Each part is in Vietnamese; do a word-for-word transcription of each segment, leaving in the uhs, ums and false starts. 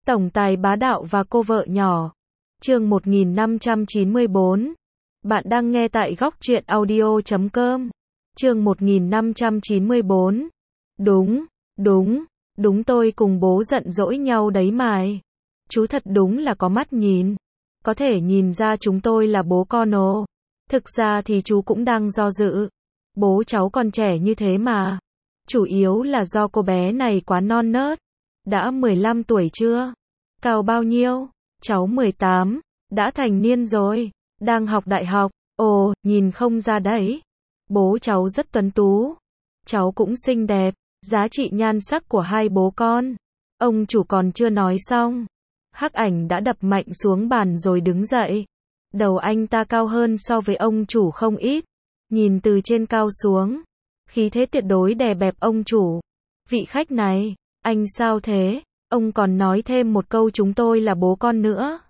Tổng tài bá đạo và cô vợ nhỏ. Chương một nghìn năm trăm chín mươi bốn. Bạn đang nghe tại góc truyện audio chấm com. Chương một nghìn năm trăm chín mươi bốn. Đúng, đúng, đúng tôi cùng bố giận dỗi nhau đấy mài. Chú thật đúng là có mắt nhìn. Có thể nhìn ra chúng tôi là bố con ồ. Thực ra thì chú cũng đang do dự. Bố cháu còn trẻ như thế mà. Chủ yếu là do cô bé này quá non nớt. Đã mười lăm tuổi chưa? Cao bao nhiêu? Cháu mười tám. Đã thành niên rồi. Đang học đại học. Ồ, nhìn không ra đấy. Bố cháu rất tuấn tú. Cháu cũng xinh đẹp. Giá trị nhan sắc của hai bố con. Ông chủ còn chưa nói xong. Hắc Ảnh đã đập mạnh xuống bàn rồi đứng dậy. Đầu anh ta cao hơn so với ông chủ không ít. Nhìn từ trên cao xuống. Khí thế tuyệt đối đè bẹp ông chủ. Vị khách này, anh sao thế? Ông còn nói thêm một câu chúng tôi là bố con nữa.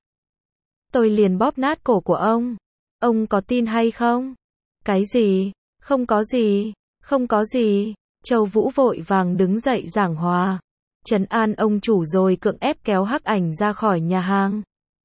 Tôi liền bóp nát cổ của ông. Ông có tin hay không? Cái gì? Không có gì. Không có gì. Châu Vũ vội vàng đứng dậy giảng hòa. Trấn an ông chủ rồi cưỡng ép kéo Hắc Ảnh ra khỏi nhà hàng.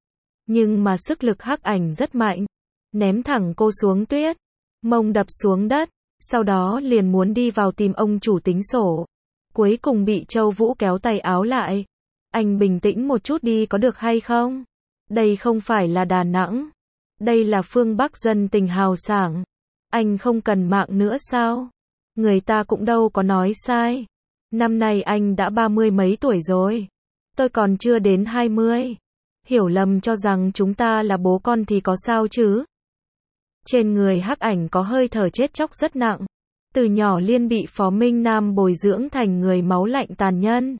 Nhưng mà sức lực Hắc Ảnh rất mạnh. Ném thẳng cô xuống tuyết. Mông đập xuống đất. Sau đó liền muốn đi vào tìm ông chủ tính sổ. Cuối cùng bị Châu Vũ kéo tay áo lại. Anh bình tĩnh một chút đi có được hay không? Đây không phải là Đà Nẵng. Đây là phương Bắc dân tình hào sảng. Anh không cần mạng nữa sao? Người ta cũng đâu có nói sai. Năm nay anh đã ba mươi mấy tuổi rồi. Tôi còn chưa đến hai mươi. Hiểu lầm cho rằng chúng ta là bố con thì có sao chứ? Trên người Hắc Ảnh có hơi thở chết chóc rất nặng. Từ nhỏ liên bị Phó Minh Nam bồi dưỡng thành người máu lạnh tàn nhẫn.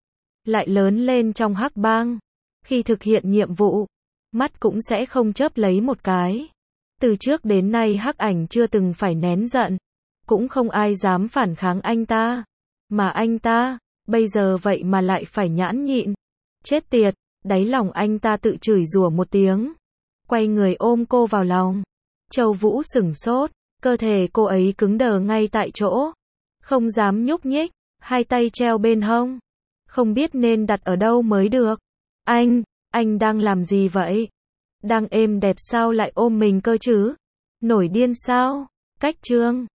Lại lớn lên trong Hắc Bang. Khi thực hiện nhiệm vụ, mắt cũng sẽ không chớp lấy một cái. Từ trước đến nay Hắc Ảnh chưa từng phải nén giận. Cũng không ai dám phản kháng anh ta. Mà anh ta, bây giờ vậy mà lại phải nhãn nhịn. Chết tiệt, đáy lòng anh ta tự chửi rủa một tiếng. Quay người ôm cô vào lòng. Châu Vũ sửng sốt, cơ thể cô ấy cứng đờ ngay tại chỗ. Không dám nhúc nhích, hai tay treo bên hông. Không biết nên đặt ở đâu mới được. Anh, anh đang làm gì vậy? Đang êm đẹp sao lại ôm mình cơ chứ? Nổi điên sao? Cách chương.